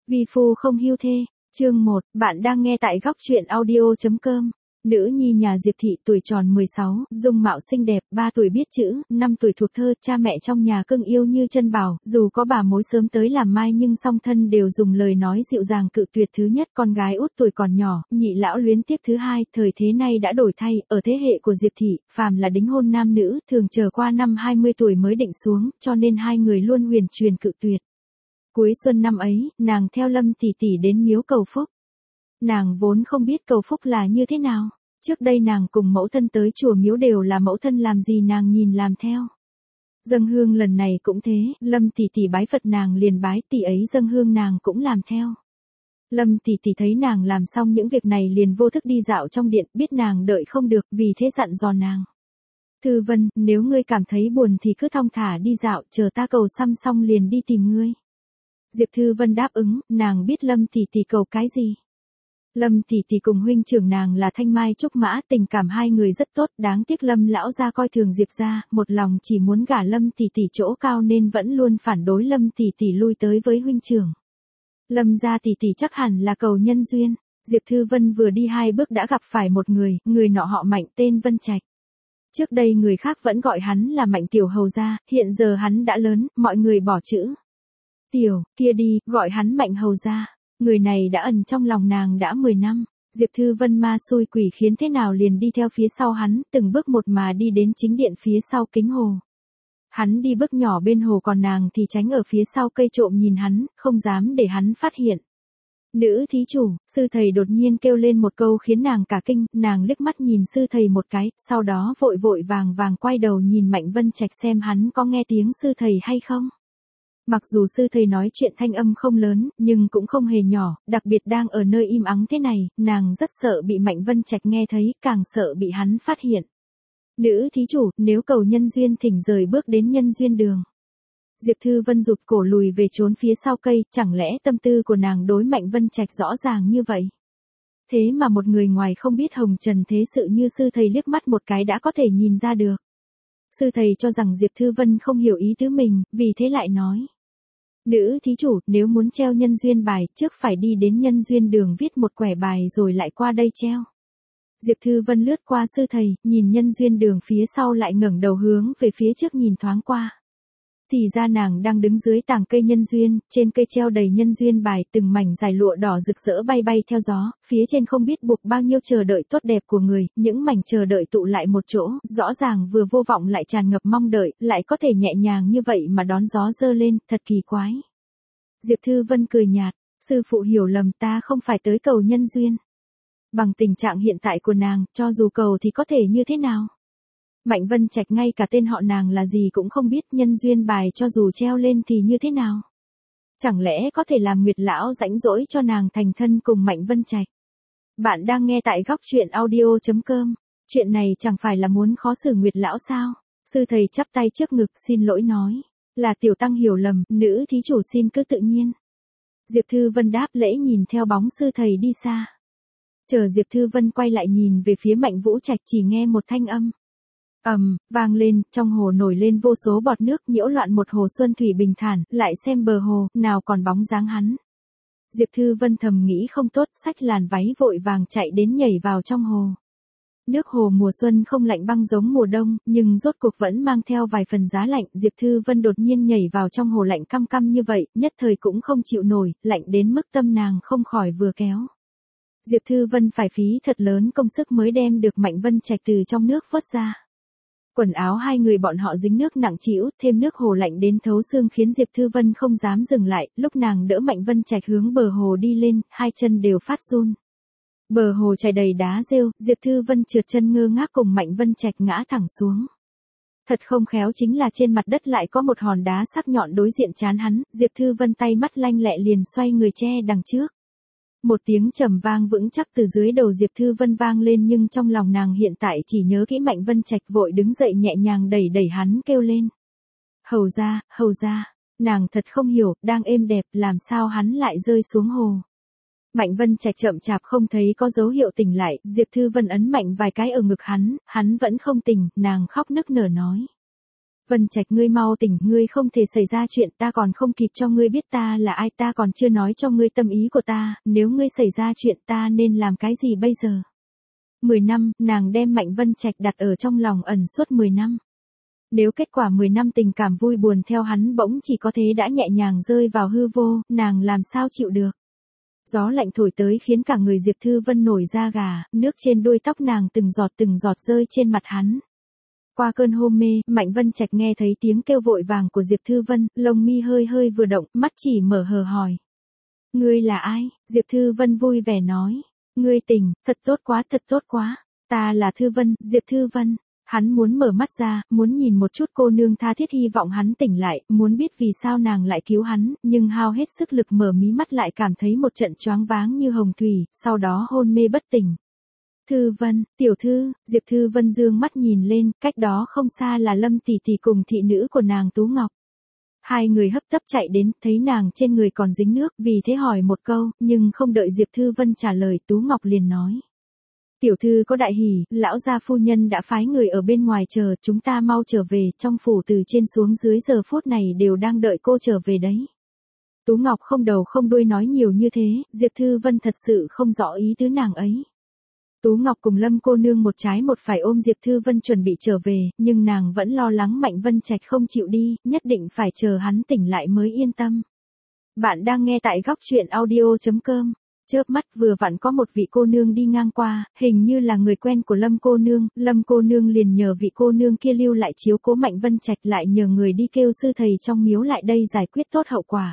Vi phu không hưu thê, chương 1, bạn đang nghe tại góc truyện audio.com. Nữ nhi nhà Diệp Thị tuổi tròn 16, dung mạo xinh đẹp, 3 tuổi biết chữ, 5 tuổi thuộc thơ, cha mẹ trong nhà cưng yêu như chân bảo, dù có bà mối sớm tới làm mai nhưng song thân đều dùng lời nói dịu dàng cự tuyệt thứ nhất con gái út tuổi còn nhỏ, nhị lão luyến tiếc thứ hai, thời thế nay đã đổi thay, ở thế hệ của Diệp Thị, phàm là đính hôn nam nữ, thường chờ qua năm 20 tuổi mới định xuống, cho nên hai người luôn huyền truyền cự tuyệt. Cuối xuân năm ấy, nàng theo Lâm tỷ tỷ đến miếu cầu phúc. Nàng vốn không biết cầu phúc là như thế nào. Trước đây nàng cùng mẫu thân tới chùa miếu đều là mẫu thân làm gì nàng nhìn làm theo. Dâng hương lần này cũng thế, Lâm tỷ tỷ bái Phật nàng liền bái, tỷ ấy dâng hương nàng cũng làm theo. Lâm tỷ tỷ thấy nàng làm xong những việc này liền vô thức đi dạo trong điện, biết nàng đợi không được, vì thế dặn dò nàng. Thư Vân, nếu ngươi cảm thấy buồn thì cứ thong thả đi dạo, chờ ta cầu xăm xong liền đi tìm ngươi. Diệp Thư Vân đáp ứng, nàng biết Lâm tỷ tỷ cầu cái gì. Lâm tỷ tỷ cùng huynh trưởng nàng là Thanh Mai Trúc Mã, tình cảm hai người rất tốt, đáng tiếc Lâm lão gia coi thường Diệp gia, một lòng chỉ muốn gả Lâm tỷ tỷ chỗ cao nên vẫn luôn phản đối Lâm tỷ tỷ lui tới với huynh trưởng. Lâm gia tỷ tỷ chắc hẳn là cầu nhân duyên. Diệp Thư Vân vừa đi 2 bước đã gặp phải một người nọ họ Mạnh tên Vân Trạch. Trước đây người khác vẫn gọi hắn là Mạnh tiểu hầu gia, hiện giờ hắn đã lớn, mọi người bỏ chữ tiểu kia đi, gọi hắn Mạnh hầu gia. Người này đã ẩn trong lòng nàng đã 10 năm, Diệp Thư Vân ma xui quỷ khiến thế nào liền đi theo phía sau hắn, từng bước một mà đi đến chính điện phía sau kính hồ. Hắn đi bước nhỏ bên hồ còn nàng thì tránh ở phía sau cây trộm nhìn hắn, không dám để hắn phát hiện. Nữ thí chủ, sư thầy đột nhiên kêu lên một câu khiến nàng cả kinh, nàng liếc mắt nhìn sư thầy một cái, sau đó vội vội vàng quay đầu nhìn Mạnh Vân Trạch xem hắn có nghe tiếng sư thầy hay không. Mặc dù sư thầy nói chuyện thanh âm không lớn, nhưng cũng không hề nhỏ, đặc biệt đang ở nơi im ắng thế này, nàng rất sợ bị Mạnh Vân Trạch nghe thấy, càng sợ bị hắn phát hiện. Nữ thí chủ, nếu cầu nhân duyên thỉnh rời bước đến nhân duyên đường. Diệp Thư Vân rụt cổ lùi về trốn phía sau cây, chẳng lẽ tâm tư của nàng đối Mạnh Vân Trạch rõ ràng như vậy? Thế mà một người ngoài không biết hồng trần thế sự như sư thầy liếc mắt một cái đã có thể nhìn ra được. Sư thầy cho rằng Diệp Thư Vân không hiểu ý tứ mình, vì thế lại nói. Nữ thí chủ, nếu muốn treo nhân duyên bài, trước phải đi đến nhân duyên đường viết một quẻ bài rồi lại qua đây treo. Diệp Thư Vân lướt qua sư thầy, nhìn nhân duyên đường phía sau lại ngẩng đầu hướng về phía trước nhìn thoáng qua. Thì ra nàng đang đứng dưới tàng cây nhân duyên, trên cây treo đầy nhân duyên bài, từng mảnh dài lụa đỏ rực rỡ bay bay theo gió, phía trên không biết buộc bao nhiêu chờ đợi tốt đẹp của người, những mảnh chờ đợi tụ lại một chỗ, rõ ràng vừa vô vọng lại tràn ngập mong đợi, lại có thể nhẹ nhàng như vậy mà đón gió dơ lên, thật kỳ quái. Diệp Thư Vân cười nhạt, sư phụ hiểu lầm, ta không phải tới cầu nhân duyên. Bằng tình trạng hiện tại của nàng, cho dù cầu thì có thể như thế nào? Mạnh Vân Trạch ngay cả tên họ nàng là gì cũng không biết, nhân duyên bài cho dù treo lên thì như thế nào? Chẳng lẽ có thể làm Nguyệt lão rãnh rỗi cho nàng thành thân cùng Mạnh Vân Trạch? Bạn đang nghe tại góc truyện audio.com. Chuyện này chẳng phải là muốn khó xử Nguyệt lão sao? Sư thầy chắp tay trước ngực xin lỗi nói. Là tiểu tăng hiểu lầm, nữ thí chủ xin cứ tự nhiên. Diệp Thư Vân đáp lễ nhìn theo bóng sư thầy đi xa. Chờ Diệp Thư Vân quay lại nhìn về phía Mạnh Vũ Trạch chỉ nghe một thanh âm. Vang lên, trong hồ nổi lên vô số bọt nước nhiễu loạn một hồ xuân thủy bình thản, lại xem bờ hồ, nào còn bóng dáng hắn. Diệp Thư Vân thầm nghĩ không tốt, xách làn váy vội vàng chạy đến nhảy vào trong hồ. Nước hồ mùa xuân không lạnh băng giống mùa đông, nhưng rốt cuộc vẫn mang theo vài phần giá lạnh, Diệp Thư Vân đột nhiên nhảy vào trong hồ lạnh căm căm như vậy, nhất thời cũng không chịu nổi, lạnh đến mức tâm nàng không khỏi vừa kéo. Diệp Thư Vân phải phí thật lớn công sức mới đem được Mạnh Vân Trạch từ trong nước vớt ra. Quần áo hai người bọn họ dính nước nặng trĩu, thêm nước hồ lạnh đến thấu xương khiến Diệp Thư Vân không dám dừng lại, lúc nàng đỡ Mạnh Vân Trạch hướng bờ hồ đi lên, hai chân đều phát run. Bờ hồ chảy đầy đá rêu, Diệp Thư Vân trượt chân ngơ ngác cùng Mạnh Vân Trạch ngã thẳng xuống. Thật không khéo chính là trên mặt đất lại có một hòn đá sắc nhọn đối diện trán hắn, Diệp Thư Vân tay mắt lanh lẹ liền xoay người che đằng trước. Một tiếng trầm vang vững chắc từ dưới đầu Diệp Thư Vân vang lên nhưng trong lòng nàng hiện tại chỉ nhớ kỹ Mạnh Vân Trạch vội đứng dậy nhẹ nhàng đẩy hắn kêu lên. Hầu ra, nàng thật không hiểu, đang êm đẹp, làm sao hắn lại rơi xuống hồ. Mạnh Vân Trạch chậm chạp không thấy có dấu hiệu tỉnh lại, Diệp Thư Vân ấn mạnh vài cái ở ngực hắn vẫn không tỉnh, nàng khóc nức nở nói. Vân Trạch ngươi mau tỉnh, ngươi không thể xảy ra chuyện, ta còn không kịp cho ngươi biết ta là ai, ta còn chưa nói cho ngươi tâm ý của ta, nếu ngươi xảy ra chuyện ta nên làm cái gì bây giờ? 10 năm, nàng đem Mạnh Vân Trạch đặt ở trong lòng ẩn suốt 10 năm. Nếu kết quả 10 năm tình cảm vui buồn theo hắn bỗng chỉ có thế đã nhẹ nhàng rơi vào hư vô, nàng làm sao chịu được? Gió lạnh thổi tới khiến cả người Diệp Thư Vân nổi da gà, nước trên đuôi tóc nàng từng giọt rơi trên mặt hắn. Qua cơn hôn mê, Mạnh Vân Trạch nghe thấy tiếng kêu vội vàng của Diệp Thư Vân, lông mi hơi hơi vừa động, mắt chỉ mở hờ hỏi. Ngươi là ai? Diệp Thư Vân vui vẻ nói. Ngươi tỉnh, thật tốt quá. Ta là Thư Vân, Diệp Thư Vân. Hắn muốn mở mắt ra, muốn nhìn một chút cô nương, tha thiết hy vọng hắn tỉnh lại, muốn biết vì sao nàng lại cứu hắn, nhưng hao hết sức lực mở mí mắt lại cảm thấy một trận choáng váng như hồng thủy, sau đó hôn mê bất tỉnh. Thư Vân, tiểu thư, Diệp Thư Vân dương mắt nhìn lên, cách đó không xa là Lâm tỷ tỷ cùng thị nữ của nàng Tú Ngọc. Hai người hấp tấp chạy đến, thấy nàng trên người còn dính nước, vì thế hỏi một câu, nhưng không đợi Diệp Thư Vân trả lời, Tú Ngọc liền nói. Tiểu thư có đại hỉ, lão gia phu nhân đã phái người ở bên ngoài chờ, chúng ta mau trở về, trong phủ từ trên xuống dưới giờ phút này đều đang đợi cô trở về đấy. Tú Ngọc không đầu không đuôi nói nhiều như thế, Diệp Thư Vân thật sự không rõ ý tứ nàng ấy. Tú Ngọc cùng Lâm cô nương một trái một phải ôm Diệp Thư Vân chuẩn bị trở về, nhưng nàng vẫn lo lắng Mạnh Vân Trạch không chịu đi, nhất định phải chờ hắn tỉnh lại mới yên tâm. Bạn đang nghe tại góc truyện audio.com. Chớp mắt vừa vặn có một vị cô nương đi ngang qua, hình như là người quen của Lâm cô nương liền nhờ vị cô nương kia lưu lại chiếu cố Mạnh Vân Trạch, lại nhờ người đi kêu sư thầy trong miếu lại đây giải quyết tốt hậu quả.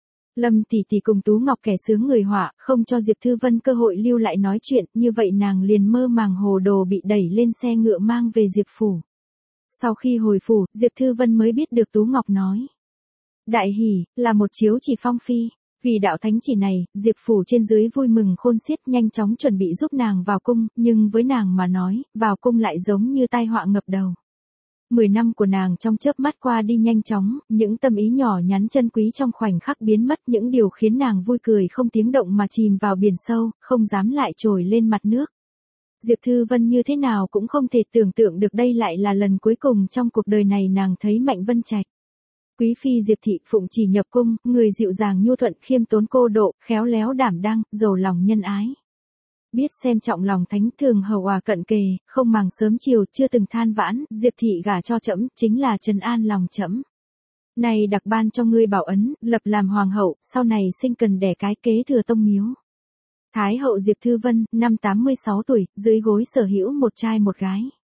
Lâm tỷ tỷ cùng Tú Ngọc kẻ sướng người họa, không cho Diệp Thư Vân cơ hội lưu lại nói chuyện, như vậy nàng liền mơ màng hồ đồ bị đẩy lên xe ngựa mang về Diệp phủ. Sau khi hồi phủ, Diệp Thư Vân mới biết được Tú Ngọc nói. Đại hỉ, là một chiếu chỉ phong phi. Vì đạo thánh chỉ này, Diệp phủ trên dưới vui mừng khôn xiết, nhanh chóng chuẩn bị giúp nàng vào cung, nhưng với nàng mà nói, vào cung lại giống như tai họa ngập đầu. 10 năm của nàng trong chớp mắt qua đi nhanh chóng, những tâm ý nhỏ nhắn chân quý trong khoảnh khắc biến mất, những điều khiến nàng vui cười không tiếng động mà chìm vào biển sâu, không dám lại trồi lên mặt nước. Diệp Thư Vân như thế nào cũng không thể tưởng tượng được đây lại là lần cuối cùng trong cuộc đời này nàng thấy Mạnh Vân Trạch. Quý phi Diệp thị phụng chỉ nhập cung, người dịu dàng nhu thuận, khiêm tốn cô độ, khéo léo đảm đang, giàu lòng nhân ái. Biết xem trọng lòng thánh, thường hầu hòa cận kề, không màng sớm chiều, chưa từng than vãn, Diệp thị gả cho trẫm, chính là trấn an lòng trẫm. Này đặc ban cho ngươi bảo ấn, lập làm hoàng hậu, sau này sinh cần đẻ cái kế thừa tông miếu. Thái hậu Diệp Thư Vân, năm 86 tuổi, dưới gối sở hữu một trai một gái.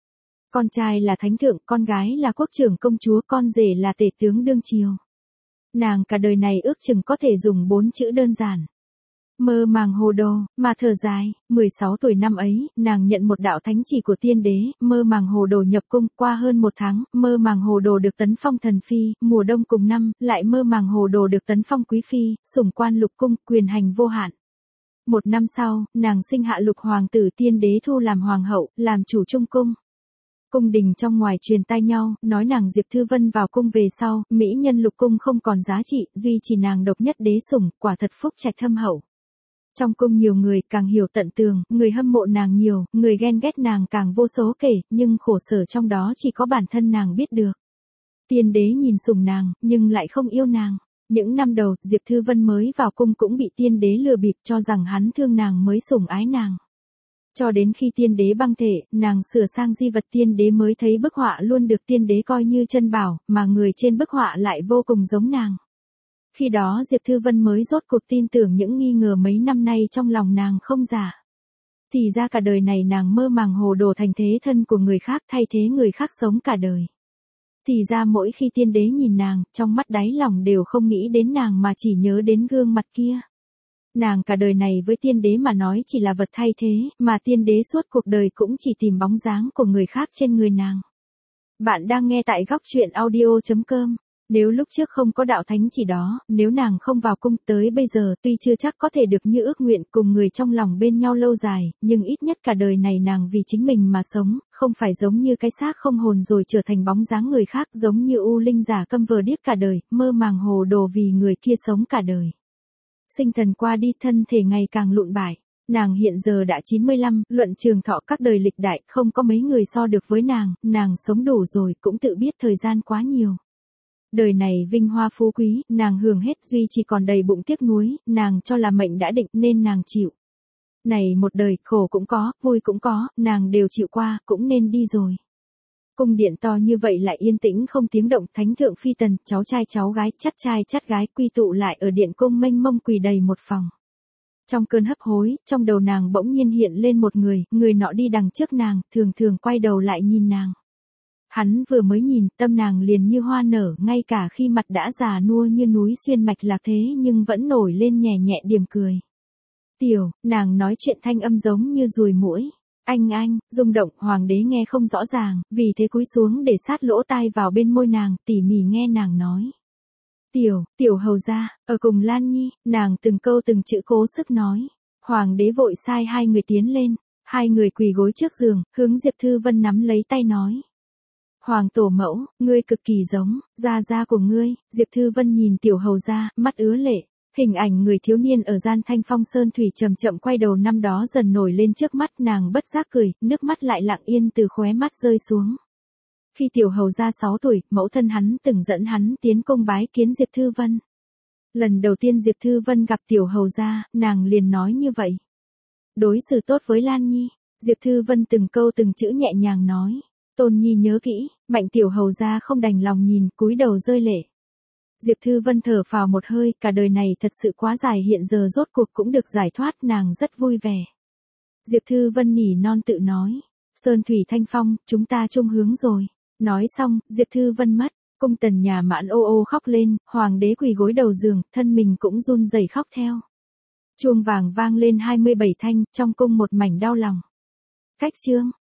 Con trai là thánh thượng, con gái là quốc trưởng công chúa, con rể là tể tướng đương triều. Nàng cả đời này ước chừng có thể dùng 4 chữ đơn giản. Mơ màng hồ đồ, mà thở dài. 16 tuổi năm ấy, nàng nhận một đạo thánh chỉ của tiên đế, mơ màng hồ đồ nhập cung, qua hơn 1 tháng, mơ màng hồ đồ được tấn phong thần phi, mùa đông cùng năm, lại mơ màng hồ đồ được tấn phong quý phi, sủng quan lục cung, quyền hành vô hạn. 1 năm sau, nàng sinh hạ lục hoàng tử, tiên đế thu làm hoàng hậu, làm chủ trung cung. Cung đình trong ngoài truyền tai nhau, nói nàng Diệp Thư Vân vào cung về sau, mỹ nhân lục cung không còn giá trị, duy chỉ nàng độc nhất đế sủng, quả thật phúc trạch thâm hậu. Trong cung nhiều người càng hiểu tận tường, người hâm mộ nàng nhiều, người ghen ghét nàng càng vô số kể, nhưng khổ sở trong đó chỉ có bản thân nàng biết được. Tiên đế nhìn sủng nàng, nhưng lại không yêu nàng. Những năm đầu, Diệp Thư Vân mới vào cung cũng bị tiên đế lừa bịp cho rằng hắn thương nàng mới sủng ái nàng. Cho đến khi tiên đế băng thể, nàng sửa sang di vật, tiên đế mới thấy bức họa luôn được tiên đế coi như chân bảo, mà người trên bức họa lại vô cùng giống nàng. Khi đó Diệp Thư Vân mới rốt cuộc tin tưởng những nghi ngờ mấy năm nay trong lòng nàng không giả. Thì ra cả đời này nàng mơ màng hồ đồ thành thế thân của người khác, thay thế người khác sống cả đời. Thì ra mỗi khi tiên đế nhìn nàng, trong mắt đáy lòng đều không nghĩ đến nàng mà chỉ nhớ đến gương mặt kia. Nàng cả đời này với tiên đế mà nói chỉ là vật thay thế, mà tiên đế suốt cuộc đời cũng chỉ tìm bóng dáng của người khác trên người nàng. Bạn đang nghe tại góc truyện audio.com. Nếu lúc trước không có đạo thánh chỉ đó, nếu nàng không vào cung tới bây giờ tuy chưa chắc có thể được như ước nguyện cùng người trong lòng bên nhau lâu dài, nhưng ít nhất cả đời này nàng vì chính mình mà sống, không phải giống như cái xác không hồn rồi trở thành bóng dáng người khác, giống như u linh giả câm vờ điếc cả đời, mơ màng hồ đồ vì người kia sống cả đời. Sinh thần qua đi, thân thể ngày càng lụn bại. Nàng hiện giờ đã 95, luận trường thọ các đời lịch đại, không có mấy người so được với nàng sống đủ rồi, cũng tự biết thời gian quá nhiều. Đời này vinh hoa phú quý, nàng hưởng hết, duy chỉ còn đầy bụng tiếc nuối, nàng cho là mệnh đã định nên nàng chịu. Này một đời, khổ cũng có, vui cũng có, nàng đều chịu qua, cũng nên đi rồi. Cung điện to như vậy lại yên tĩnh không tiếng động, thánh thượng phi tần, cháu trai chắt gái quy tụ lại ở điện cung mênh mông quỳ đầy một phòng. Trong cơn hấp hối, trong đầu nàng bỗng nhiên hiện lên một người nọ đi đằng trước nàng, thường thường quay đầu lại nhìn nàng. Hắn vừa mới nhìn, tâm nàng liền như hoa nở, ngay cả khi mặt đã già nua như núi xuyên mạch lạc thế nhưng vẫn nổi lên nhẹ nhẹ điềm cười. Tiểu, nàng nói chuyện thanh âm giống như ruồi muỗi. Anh, rung động, hoàng đế nghe không rõ ràng, vì thế cúi xuống để sát lỗ tai vào bên môi nàng, tỉ mỉ nghe nàng nói. Tiểu hầu gia, ở cùng Lan Nhi, nàng từng câu từng chữ cố sức nói. Hoàng đế vội sai hai người tiến lên, hai người quỳ gối trước giường, hướng Diệp Thư Vân nắm lấy tay nói. Hoàng tổ mẫu, ngươi cực kỳ giống, gia của ngươi. Diệp Thư Vân nhìn tiểu hầu gia, mắt ứa lệ. Hình ảnh người thiếu niên ở gian Thanh Phong Sơn thủy chậm chậm quay đầu năm đó dần nổi lên trước mắt, nàng bất giác cười, nước mắt lại lặng yên từ khóe mắt rơi xuống. Khi tiểu hầu gia 6 tuổi, mẫu thân hắn từng dẫn hắn tiến cung bái kiến Diệp Thư Vân. Lần đầu tiên Diệp Thư Vân gặp tiểu hầu gia, nàng liền nói như vậy. Đối xử tốt với Lan Nhi. Diệp Thư Vân từng câu từng chữ nhẹ nhàng nói. Tôn Nhi nhớ kỹ. Mạnh tiểu hầu gia không đành lòng nhìn, cúi đầu rơi lệ. Diệp Thư Vân thở phào một hơi, cả đời này thật sự quá dài, hiện giờ rốt cuộc cũng được giải thoát, nàng rất vui vẻ. Diệp Thư Vân nỉ non tự nói. Sơn thủy thanh phong, chúng ta chung hướng rồi. Nói xong, Diệp Thư Vân mất. Cung tần nhà Mãn ô ô khóc lên, hoàng đế quỳ gối đầu giường, thân mình cũng run rẩy khóc theo. Chuông vàng vang lên 27 thanh, trong cung một mảnh đau lòng. Cách chương.